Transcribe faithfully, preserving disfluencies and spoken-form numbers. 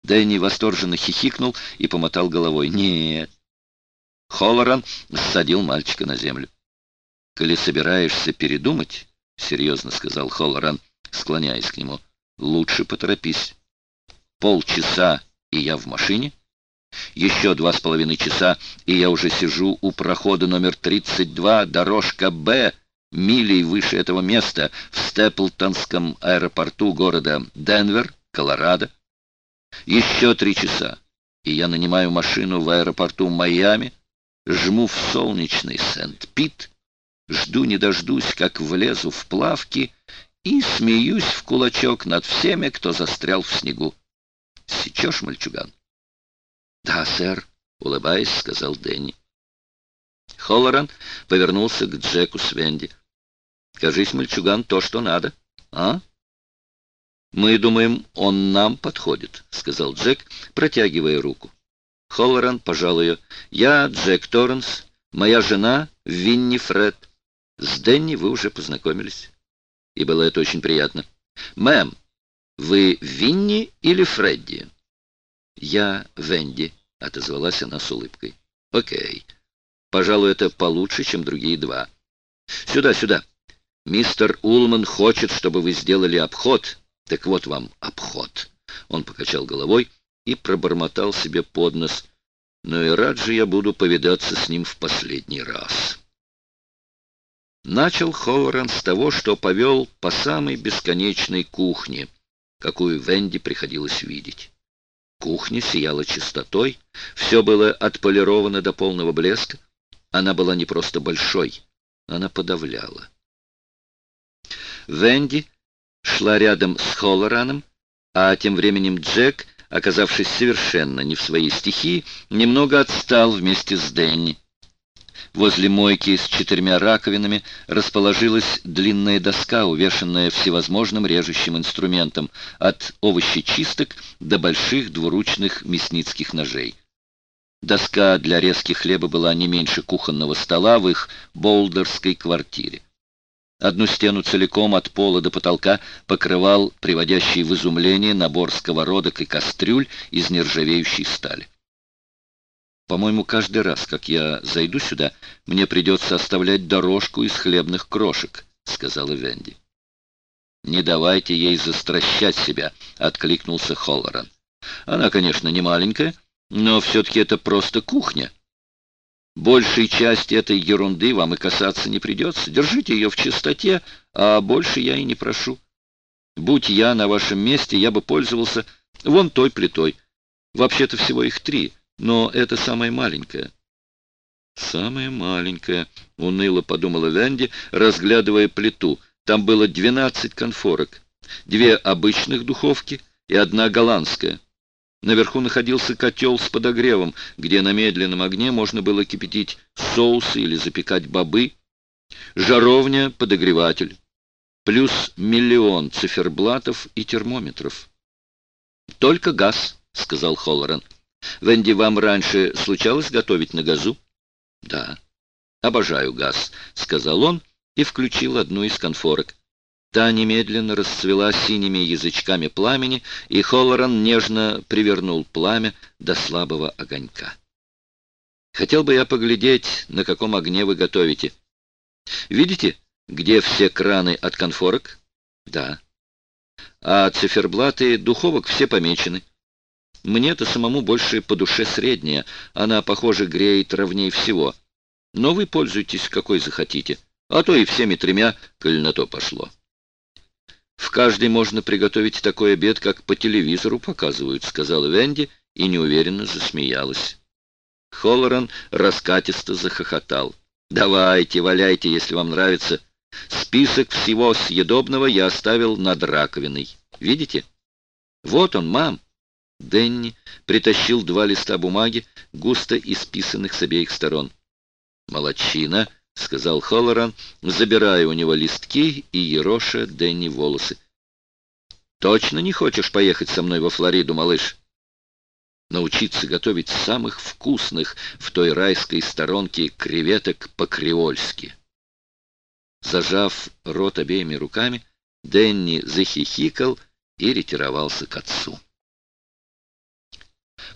Дэнни восторженно хихикнул и помотал головой. «Нет». Холлоран ссадил мальчика на землю. «Коли собираешься передумать, — серьезно сказал Холлоран, склоняясь к нему, — лучше поторопись. Полчаса, и я в машине. Еще два с половиной часа, и я уже сижу у прохода номер тридцать два, дорожка Б, милей выше этого места, в Степлтонском аэропорту города Денвер, Колорадо. Еще три часа, и я нанимаю машину в аэропорту Майами, жму в солнечный Сент-Пит, жду не дождусь, как влезу в плавки и смеюсь в кулачок над всеми, кто застрял в снегу. Сечешь, мальчуган?» «Да, сэр», — улыбаясь, сказал Дэнни. Холлоран повернулся к Джеку с Венди. «Кажись, мальчуган, то, что надо, а?» «Мы думаем, он нам подходит», — сказал Джек, протягивая руку. Холлоран пожал ее. «Я Джек Торренс, моя жена Винни Фред. С Дэнни вы уже познакомились, и было это очень приятно. Мэм, вы Винни или Фредди?» «Я Венди», — отозвалась она с улыбкой. «Окей. Пожалуй, это получше, чем другие два. Сюда, сюда. Мистер Улман хочет, чтобы вы сделали обход. Так вот вам обход». Он покачал головой и пробормотал себе под нос. «Ну и рад же я буду повидаться с ним в последний раз». Начал Холлоран с того, что повел по самой бесконечной кухне, какую Венди приходилось видеть. Кухня сияла чистотой, все было отполировано до полного блеска. Она была не просто большой, она подавляла. Венди шла рядом с Холлораном, а тем временем Джек, оказавшись совершенно не в своей стихии, немного отстал вместе с Дэнни. Возле мойки с четырьмя раковинами расположилась длинная доска, увешанная всевозможным режущим инструментом, от овощечисток до больших двуручных мясницких ножей. Доска для резки хлеба была не меньше кухонного стола в их болдерской квартире. Одну стену целиком от пола до потолка покрывал приводящий в изумление набор сковородок и кастрюль из нержавеющей стали. «По-моему, каждый раз, как я зайду сюда, мне придется оставлять дорожку из хлебных крошек», — сказала Венди. «Не давайте ей застращать себя», — откликнулся Холлоран. «Она, конечно, не маленькая, но все-таки это просто кухня. Большей части этой ерунды вам и касаться не придется. Держите ее в чистоте, а больше я и не прошу. Будь я на вашем месте, я бы пользовался вон той плитой. Вообще-то всего их три, но это самая маленькая». «Самая маленькая», — уныло подумала Венди, разглядывая плиту. Там было двенадцать конфорок, две обычных духовки и одна голландская. Наверху находился котел с подогревом, где на медленном огне можно было кипятить соусы или запекать бобы. Жаровня-подогреватель. Плюс миллион циферблатов и термометров. «Только газ», — сказал Холлоран. «Венди, вам раньше случалось готовить на газу?» «Да». «Обожаю газ», — сказал он и включил одну из конфорок. Та немедленно расцвела синими язычками пламени, и Холлоран нежно привернул пламя до слабого огонька. «Хотел бы я поглядеть, на каком огне вы готовите. Видите, где все краны от конфорок?» «Да». «А циферблаты духовок все помечены. Мне-то самому больше по душе средняя, она, похоже, греет ровней всего. Но вы пользуйтесь какой захотите, а то и всеми тремя, коль на то пошло». «В каждой можно приготовить такой обед, как по телевизору показывают», — сказала Венди и неуверенно засмеялась. Холлоран раскатисто захохотал. «Давайте, валяйте, если вам нравится. Список всего съедобного я оставил над раковиной. Видите? Вот он, мам». Дэнни притащил два листа бумаги, густо исписанных с обеих сторон. «Молодчина», — сказал Холлоран, забирая у него листки и ероша Дэнни волосы. «Точно не хочешь поехать со мной во Флориду, малыш? Научиться готовить самых вкусных в той райской сторонке креветок по-креольски». Зажав рот обеими руками, Дэнни захихикал и ретировался к отцу.